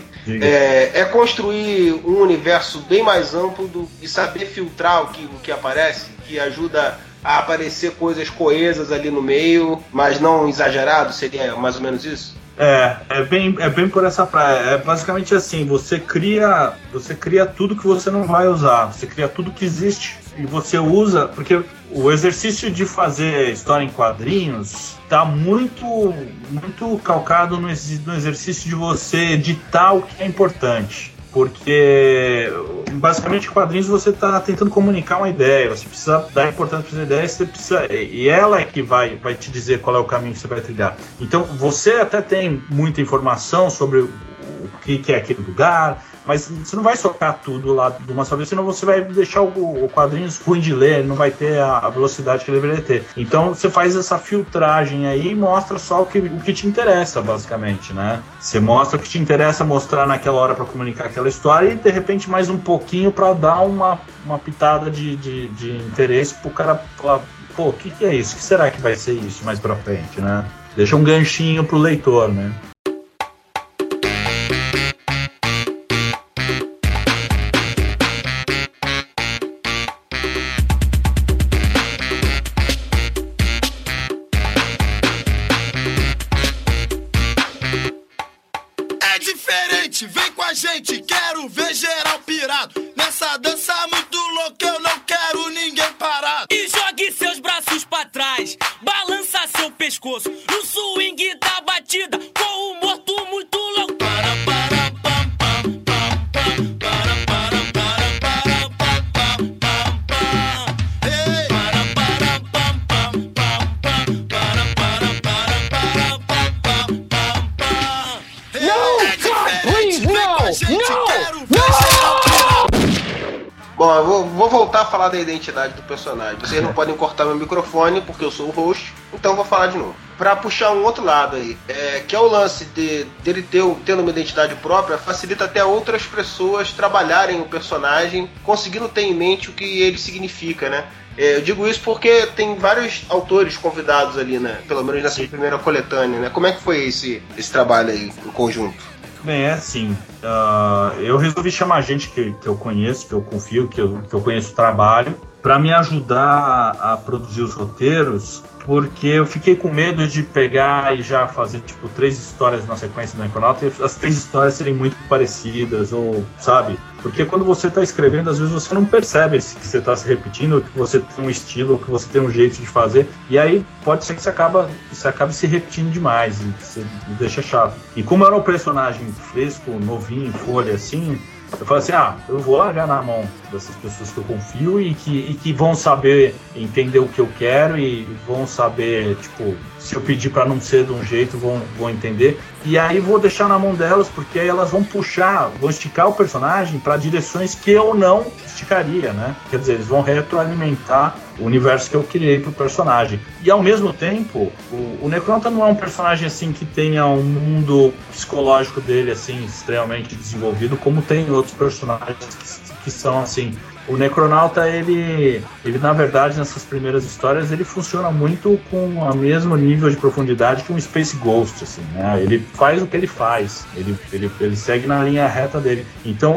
É construir um universo bem mais amplo e saber filtrar o que aparece, que ajuda a aparecer coisas coesas ali no meio, mas não exagerado, seria mais ou menos isso? É bem por essa praia. É basicamente assim, você cria tudo que você não vai usar, você cria tudo que existe e você usa, porque o exercício de fazer história em quadrinhos está muito, muito calcado no exercício de você editar o que é importante. Porque, basicamente, em quadrinhos você está tentando comunicar uma ideia, você precisa dar importância para essa ideia, você precisa, e ela é que vai te dizer qual é o caminho que você vai trilhar. Então, você até tem muita informação sobre o que é aquele lugar, mas você não vai socar tudo lá de uma só vez, senão você vai deixar o quadrinho ruim de ler, não vai ter a velocidade que ele deveria ter. Então você faz essa filtragem aí e mostra só o que te interessa, basicamente, né? Você mostra o que te interessa mostrar naquela hora para comunicar aquela história e de repente mais um pouquinho para dar uma pitada de interesse pro cara falar, o que é isso? O que será que vai ser isso mais pra frente, né? Deixa um ganchinho pro leitor, né? Vem com a gente, quero ver geral pirado. Nessa dança muito louca, eu não quero ninguém parado. E jogue seus braços pra trás, balança seu pescoço no swing da batida, com o morto muito louco. Bom, eu vou voltar a falar da identidade do personagem. Vocês não podem cortar meu microfone, porque eu sou o host, então eu vou falar de novo. Pra puxar um outro lado aí, que é o lance dele tendo uma identidade própria, facilita até outras pessoas trabalharem o personagem, conseguindo ter em mente o que ele significa, né? Eu digo isso porque tem vários autores convidados ali, né? Pelo menos nessa primeira coletânea, né? Como é que foi esse trabalho aí, em conjunto? Bem, é assim, eu resolvi chamar gente que eu conheço, que eu confio, que eu conheço o trabalho, para me ajudar a produzir os roteiros, porque eu fiquei com medo de pegar e já fazer, tipo, 3 histórias na sequência do Necronauta e as 3 histórias serem muito parecidas, ou, sabe? Porque quando você está escrevendo, às vezes você não percebe que você está se repetindo, que você tem um estilo, que você tem um jeito de fazer, e aí pode ser que você acabe se repetindo demais, e você deixa chato. E como era um personagem fresco, novinho, folha, assim, eu falei assim, eu vou largar na mão dessas pessoas que eu confio e que vão saber entender o que eu quero e vão saber, tipo, se eu pedir para não ser de um jeito, vão entender. E aí vou deixar na mão delas, porque aí elas vão esticar o personagem para direções que eu não esticaria, né? Quer dizer, eles vão retroalimentar o universo que eu criei pro personagem. E ao mesmo tempo, o Necronauta não é um personagem assim que tenha um mundo psicológico dele assim extremamente desenvolvido, como tem outros personagens que são assim. O Necronauta, ele na verdade, nessas primeiras histórias, ele funciona muito com o mesmo nível de profundidade que um Space Ghost, assim, né? Ele faz o que ele faz, ele segue na linha reta dele. Então,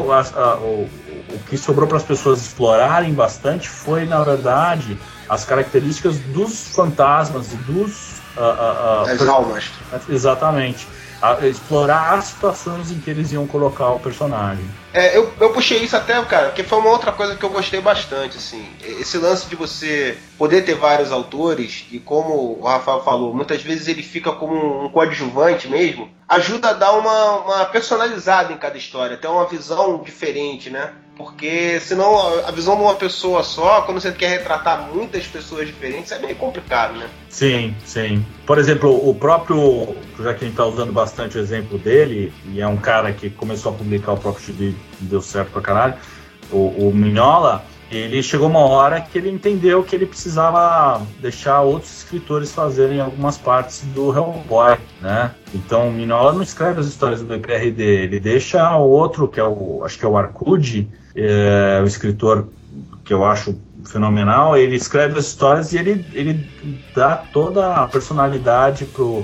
o que sobrou para as pessoas explorarem bastante foi, na verdade, as características dos fantasmas e dos... as almas. Exatamente. Explorar as situações em que eles iam colocar o personagem. Eu puxei isso até, cara, porque foi uma outra coisa que eu gostei bastante, assim. Esse lance de você poder ter vários autores, e como o Rafael falou, muitas vezes ele fica como um coadjuvante mesmo, ajuda a dar uma personalizada em cada história, ter uma visão diferente, né? Porque senão a visão de uma pessoa só, quando você quer retratar muitas pessoas diferentes, é meio complicado, né? Sim, sim. Por exemplo, o próprio, já que a gente está usando bastante o exemplo dele, e é um cara que começou a publicar o próprio gibi, deu certo pra caralho, o Mignola, ele chegou uma hora que ele entendeu que ele precisava deixar outros escritores fazerem algumas partes do Hellboy, né? Então o Mignola não escreve as histórias do BPRD, ele deixa o outro, que é acho que é o Arcudi, o escritor que eu acho fenomenal, ele escreve as histórias e ele dá toda a personalidade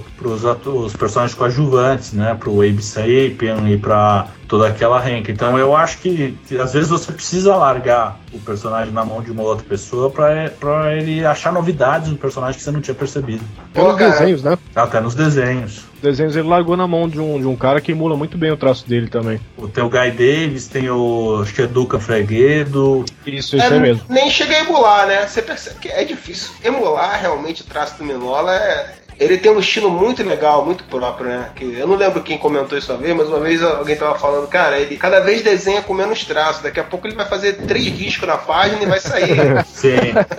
pros personagens coadjuvantes, né? Pro Abe Sapien e pra toda aquela renca. Então eu acho que às vezes você precisa largar o personagem na mão de uma outra pessoa pra ele achar novidades no personagem que você não tinha percebido. Até nos desenhos, né? Até nos desenhos. Os desenhos ele largou na mão de um cara que emula muito bem o traço dele também. Tem o Guy Davis, tem o acho que é Duca Freguedo. Isso aí mesmo. Nem chega a emular, né? Você percebe que é difícil emular realmente o traço do Mignola. Ele tem um estilo muito legal, muito próprio, né? Que eu não lembro quem comentou isso uma vez, mas uma vez alguém tava falando, cara, ele cada vez desenha com menos traço. Daqui a pouco ele vai fazer 3 riscos na página e vai sair. Sim.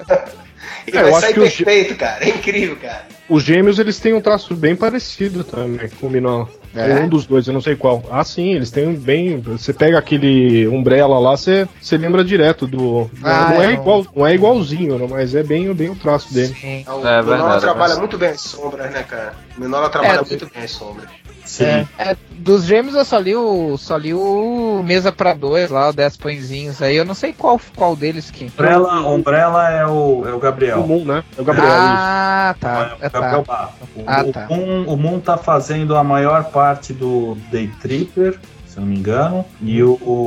E vai sair perfeito, cara. É incrível, cara. Os Gêmeos, eles têm um traço bem parecido também com o Mignola. Um dos dois, eu não sei qual. Ah, sim, eles têm bem... Você pega aquele Umbrella lá, você lembra direto do... não é igualzinho, mas é bem o traço dele. Sim. O Mignola trabalha muito bem as sombras, né, cara? O Mignola trabalha muito bem as sombras. Sim. Dos Gêmeos eu só li o Mesa pra 2 lá, o 10 pãezinhos aí, eu não sei qual deles que... Umbrella é o Gabriel. O Moon, né? É o Gabriel. Ah, tá. É o Gabriel Barra. O Moon tá fazendo a maior parte do Day Tripper, se eu não me engano, e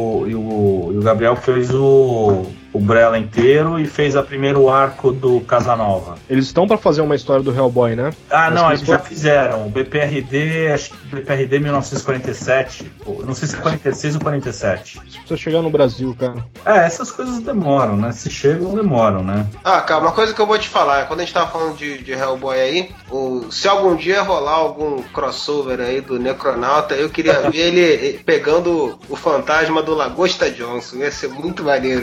o Gabriel fez o Umbrella inteiro e fez o primeiro arco do Casanova. Eles estão pra fazer uma história do Hellboy, né? Não, eles já fizeram. O BPRD, acho que BPRD 1947, não sei se é 46 ou 47. Isso precisa chegar no Brasil, cara. Essas coisas demoram, né? Se chegam, demoram, né? Cara, uma coisa que eu vou te falar, quando a gente tava falando de Hellboy aí, se algum dia rolar algum crossover aí do Necronauta, eu queria ver ele pegando o fantasma do Lagosta Johnson, ia ser muito maneiro.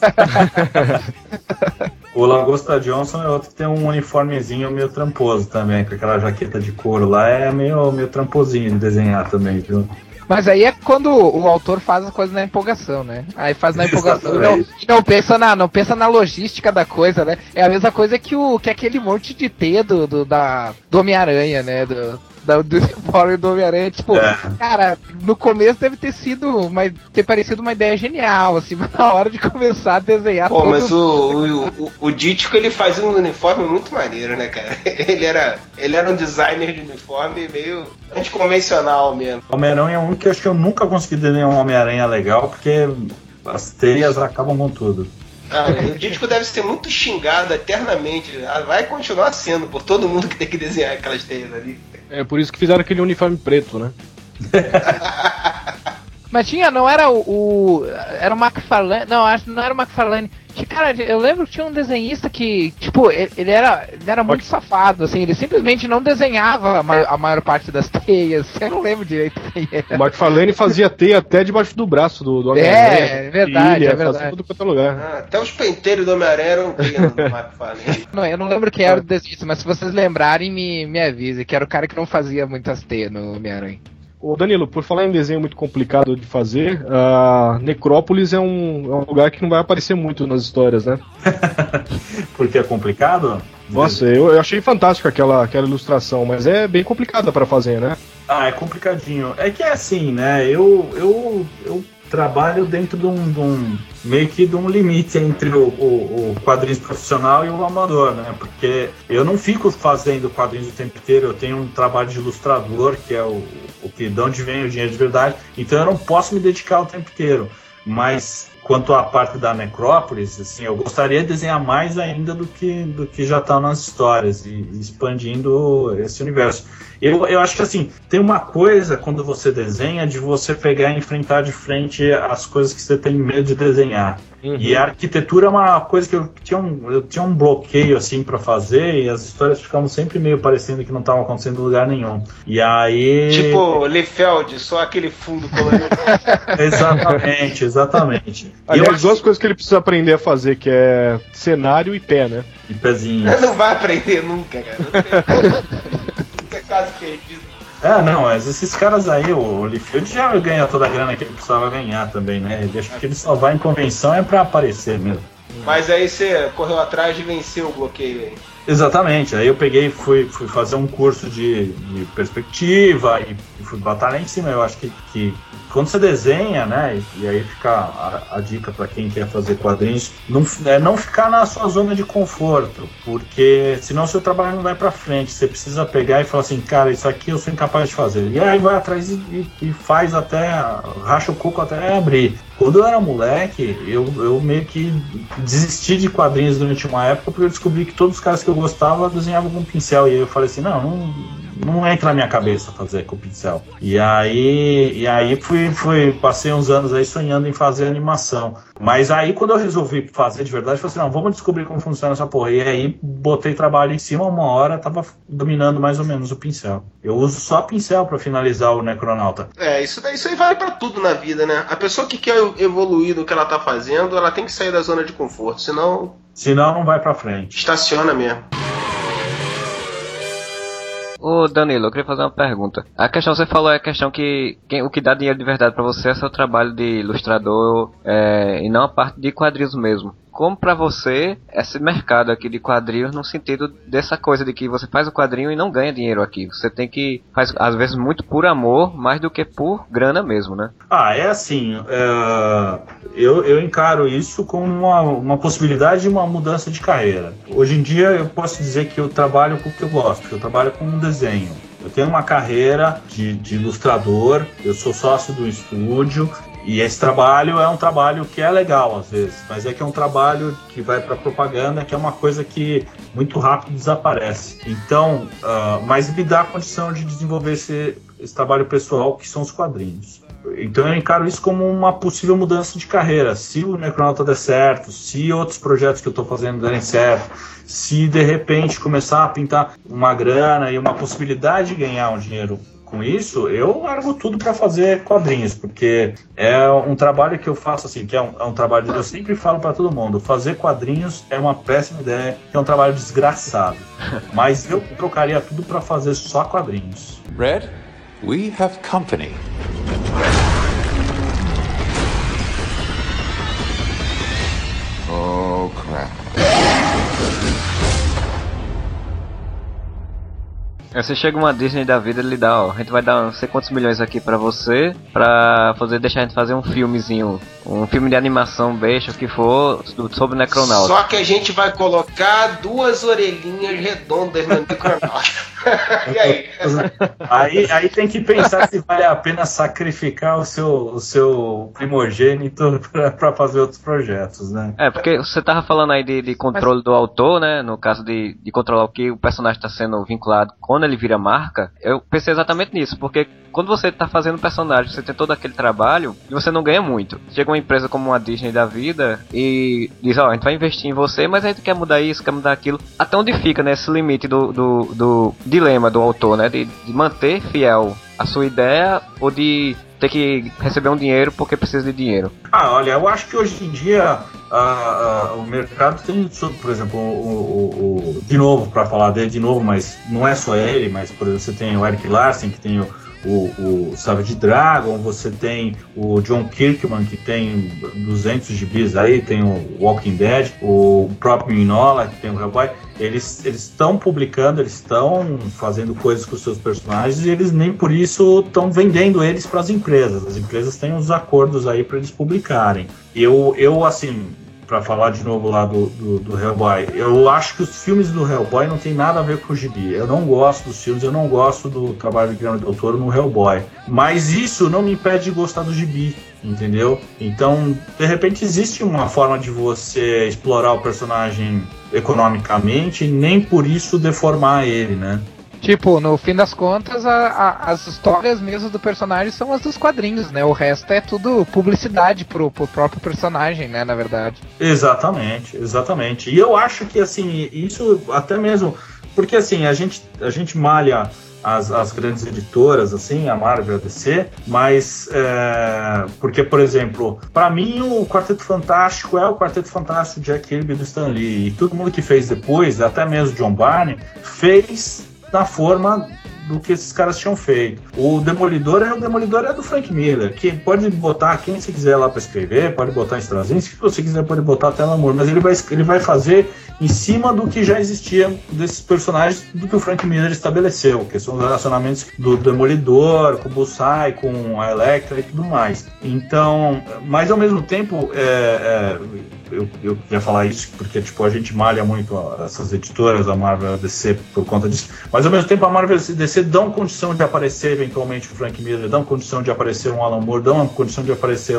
O Lagosta Johnson é outro que tem um uniformezinho meio tramposo também, com aquela jaqueta de couro lá, é meio tramposinho de desenhar também, viu? Mas aí é quando o autor faz as coisas na empolgação, né? Aí faz na empolgação e não pensa na logística da coisa, né? É a mesma coisa que aquele monte de T do Homem-Aranha, né? Do uniforme do Homem-Aranha, tipo, cara, no começo deve ter parecido uma ideia genial, assim, mas na hora de começar a desenhar mas o Dítico, ele fazia um uniforme muito maneiro, né, cara? Ele era um designer de uniforme meio anticonvencional mesmo. Homem-Aranha é um que eu acho que eu nunca consegui desenhar um Homem-Aranha legal, porque as teias acabam com tudo. O Dítico deve ser muito xingado eternamente. Vai continuar sendo por todo mundo que tem que desenhar aquelas teias ali. É por isso que fizeram aquele uniforme preto, né? Mas não era era o McFarlane. Não, acho que não era o McFarlane. Cara, eu lembro que tinha um desenhista que, tipo, ele era muito safado, assim, ele simplesmente não desenhava a maior parte das teias, eu não lembro direito quem era. O McFarlane fazia teia até debaixo do braço do Homem-Aranha. É verdade, é verdade. Fazia tudo quanto é lugar. Até os penteiros do Homem-Aranha eram teia do McFarlane. Não, eu não lembro quem era o desenhista, mas se vocês lembrarem, me avise, que era o cara que não fazia muitas teias no Homem-Aranha. Ô Danilo, por falar em desenho muito complicado de fazer, Necrópolis é um lugar que não vai aparecer muito nas histórias, né? Porque é complicado? Nossa, eu achei fantástico aquela ilustração, mas é bem complicada para fazer, né? É complicadinho. É que é assim, né? Eu trabalho dentro de um meio que de um limite entre o quadrinhos profissional e o amador, né? Porque eu não fico fazendo quadrinhos o tempo inteiro, eu tenho um trabalho de ilustrador, que é o que de onde vem o dinheiro de verdade, então eu não posso me dedicar o tempo inteiro. Mas quanto à parte da Necrópolis, assim, eu gostaria de desenhar mais ainda do que já está nas histórias e expandindo esse universo. Eu acho que assim, tem uma coisa quando você desenha de você pegar e enfrentar de frente as coisas que você tem medo de desenhar. Uhum. E a arquitetura é uma coisa que eu tinha um bloqueio assim para fazer e as histórias ficavam sempre meio parecendo que não estavam acontecendo em lugar nenhum. E aí... Tipo Liefeld, só aquele fundo colorido. Exatamente. Aliás, duas coisas que ele precisa aprender a fazer, que é cenário e pé, né? E pezinho. Não vai aprender nunca, cara. Você é quase perdido. Não, mas esses caras aí, o Liefeld já ganha toda a grana que ele precisava ganhar também, né? Ele acha que ele só vai em convenção é pra aparecer mesmo. Mas aí você correu atrás e venceu o bloqueio aí. Exatamente, aí eu peguei e fui fazer um curso de perspectiva e fui batalhar em cima. Eu acho que quando você desenha, né, e aí fica a dica para quem quer fazer quadrinhos, não ficar na sua zona de conforto, porque senão o seu trabalho não vai para frente. Você precisa pegar e falar assim, cara, isso aqui eu sou incapaz de fazer. E aí vai atrás e faz até, racha o coco até abrir. Quando eu era moleque, eu meio que desisti de quadrinhos durante uma época, porque eu descobri que todos os caras que eu gostava desenhavam com pincel. E aí eu falei assim, não entra na minha cabeça fazer com pincel. E aí passei uns anos aí sonhando em fazer animação. Mas aí quando eu resolvi fazer de verdade, eu falei assim, não, vamos descobrir como funciona essa porra. E aí botei trabalho em cima, uma hora tava dominando mais ou menos o pincel. Eu uso só pincel pra finalizar o Necronauta. Isso aí vale pra tudo na vida, né? A pessoa que quer evoluir no que ela tá fazendo, ela tem que sair da zona de conforto, senão não vai pra frente. Estaciona mesmo. Ô Danilo, eu queria fazer uma pergunta. A questão que você falou é a questão que o que dá dinheiro de verdade pra você é seu trabalho de ilustrador e não a parte de quadrinhos mesmo. Como pra você esse mercado aqui de quadrinhos no sentido dessa coisa de que você faz o quadrinho e não ganha dinheiro aqui. Você tem que faz às vezes muito por amor, mais do que por grana mesmo, né? É assim, eu encaro isso como uma possibilidade de uma mudança de carreira. Hoje em dia eu posso dizer que eu trabalho com o que eu gosto, eu trabalho com um desenho. Eu tenho uma carreira de ilustrador, eu sou sócio do estúdio. E esse trabalho é um trabalho que é legal às vezes, mas é que é um trabalho que vai para propaganda, que é uma coisa que muito rápido desaparece. Então, mas me dá a condição de desenvolver esse trabalho pessoal, que são os quadrinhos. Então eu encaro isso como uma possível mudança de carreira. Se o Necronauta der certo, se outros projetos que eu estou fazendo derem certo, se de repente começar a pintar uma grana e uma possibilidade de ganhar um dinheiro com isso, eu largo tudo para fazer quadrinhos, porque é um trabalho que eu faço assim, que é um trabalho que eu sempre falo para todo mundo, fazer quadrinhos é uma péssima ideia, que é um trabalho desgraçado, mas eu trocaria tudo para fazer só quadrinhos. Red, we have company. Você chega uma Disney da vida, ele dá, ó, a gente vai dar não sei quantos milhões aqui pra você, pra deixar a gente fazer um filmezinho, um filme de animação besta, o que for, sobre o Necronauta. Só que a gente vai colocar 2 orelhinhas redondas no Necronauta. E aí? Aí tem que pensar se vale a pena sacrificar o seu primogênito pra fazer outros projetos, né? Porque você tava falando aí de controle do autor, né? No caso de controlar o que o personagem tá sendo vinculado quando ele vira marca. Eu pensei exatamente nisso, porque quando você tá fazendo um personagem, você tem todo aquele trabalho e você não ganha muito. Chega uma empresa como uma Disney da vida e diz, ó, a gente vai investir em você, mas a gente quer mudar isso, quer mudar aquilo. Até onde fica, né, esse limite do dilema do autor, né? De manter fiel a sua ideia ou de ter que receber um dinheiro porque precisa de dinheiro. Olha, eu acho que hoje em dia o mercado tem, por exemplo, de novo, para falar dele de novo, mas não é só ele, mas por exemplo, você tem o Eric Larsen, que tem o Savage Dragon, você tem o John Kirkman, que tem 200 gibis aí, tem o Walking Dead, o próprio Mignola, que tem o Hellboy. Eles estão publicando, eles estão fazendo coisas com os seus personagens e eles nem por isso estão vendendo eles para as empresas. As empresas têm os acordos aí para eles publicarem. Eu assim, para falar de novo lá do Hellboy, eu acho que os filmes do Hellboy não tem nada a ver com o gibi. Eu não gosto dos filmes, eu não gosto do trabalho de Guillermo del Toro no Hellboy. Mas isso não me impede de gostar do gibi, entendeu? Então, de repente, existe uma forma de você explorar o personagem economicamente e nem por isso deformar ele, né? Tipo, no fim das contas, as histórias mesmo do personagem são as dos quadrinhos, né? O resto é tudo publicidade pro próprio personagem, né? Na verdade. Exatamente. E eu acho que, assim, isso até mesmo... Porque, assim, a gente malha as grandes editoras, assim, a Marvel, a DC, mas... porque, por exemplo, para mim o Quarteto Fantástico é o Quarteto Fantástico de Jack Kirby e do Stan Lee. E todo mundo que fez depois, até mesmo John Byrne, fez na forma do que esses caras tinham feito. O Demolidor é do Frank Miller, que pode botar quem você quiser lá para escrever, pode botar Straczynski, se você quiser pode botar até Lamour, mas ele vai fazer em cima do que já existia desses personagens, do que o Frank Miller estabeleceu, que são os relacionamentos do Demolidor, com o Bullseye, com a Elektra e tudo mais. Então, mas ao mesmo tempo, eu queria falar isso porque tipo, a gente malha muito essas editoras, a Marvel e a DC por conta disso, mas ao mesmo tempo a Marvel e a DC dão condição de aparecer eventualmente o Frank Miller, dão condição de aparecer um Alan Moore, dão condição de aparecer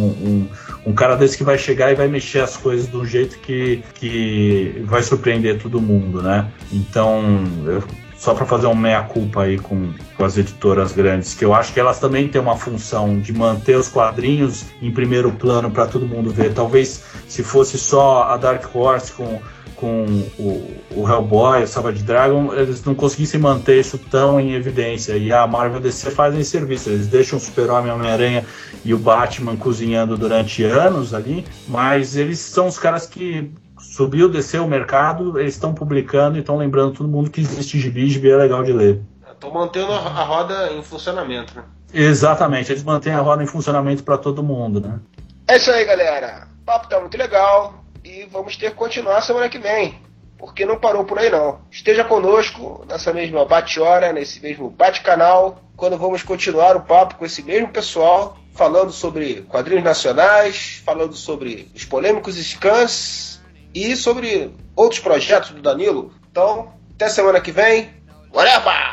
um cara desse que vai chegar e vai mexer as coisas de um jeito que vai surpreender todo mundo, né? Então, só para fazer um meia-culpa aí com as editoras grandes, que eu acho que elas também têm uma função de manter os quadrinhos em primeiro plano para todo mundo ver. Talvez se fosse só a Dark Horse com o Hellboy, o Savage Dragon, eles não conseguissem manter isso tão em evidência. E a Marvel e a DC fazem serviço. Eles deixam o Super-Homem, Homem-Aranha e o Batman cozinhando durante anos ali, mas eles são os caras que subiu, desceu o mercado, eles estão publicando e estão lembrando todo mundo que existe gibi é legal de ler. Estão mantendo a roda em funcionamento, né? Exatamente, eles mantêm a roda em funcionamento para todo mundo, né? É isso aí, galera. O papo tá muito legal e vamos ter que continuar semana que vem, porque não parou por aí não. Esteja conosco nessa mesma bate-hora, nesse mesmo bate-canal, quando vamos continuar o papo com esse mesmo pessoal, falando sobre quadrinhos nacionais, falando sobre os polêmicos scans e sobre outros projetos do Danilo. Então, até semana que vem. Whatever!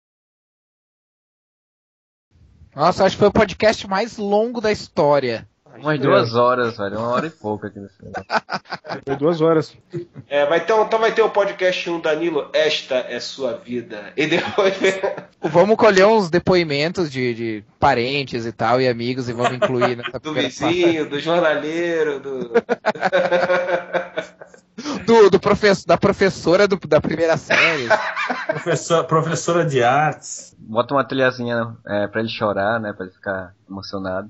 Nossa, acho que foi o podcast mais longo da história. Umas 2 horas, velho. 1 hora e pouco aqui no filme. Foi 2 horas. Então vai ter o podcast 1, Danilo, Esta é Sua Vida. E depois... Vamos colher uns depoimentos de parentes e tal, e amigos, e vamos incluir nessa do vizinho, do jornaleiro, da professora da primeira série. Professora de artes. Bota uma trilhazinha pra ele chorar, né? Pra ele ficar emocionado.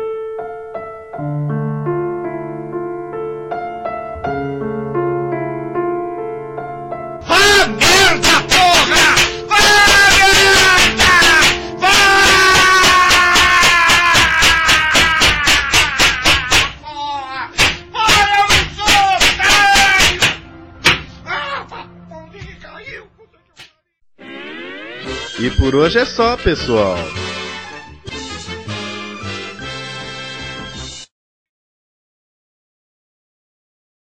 Vá merda, porra! Vá merda! Vá! Porra! Porra, eu não sou otário! Ah, papolinha caiu! E por hoje é só, pessoal.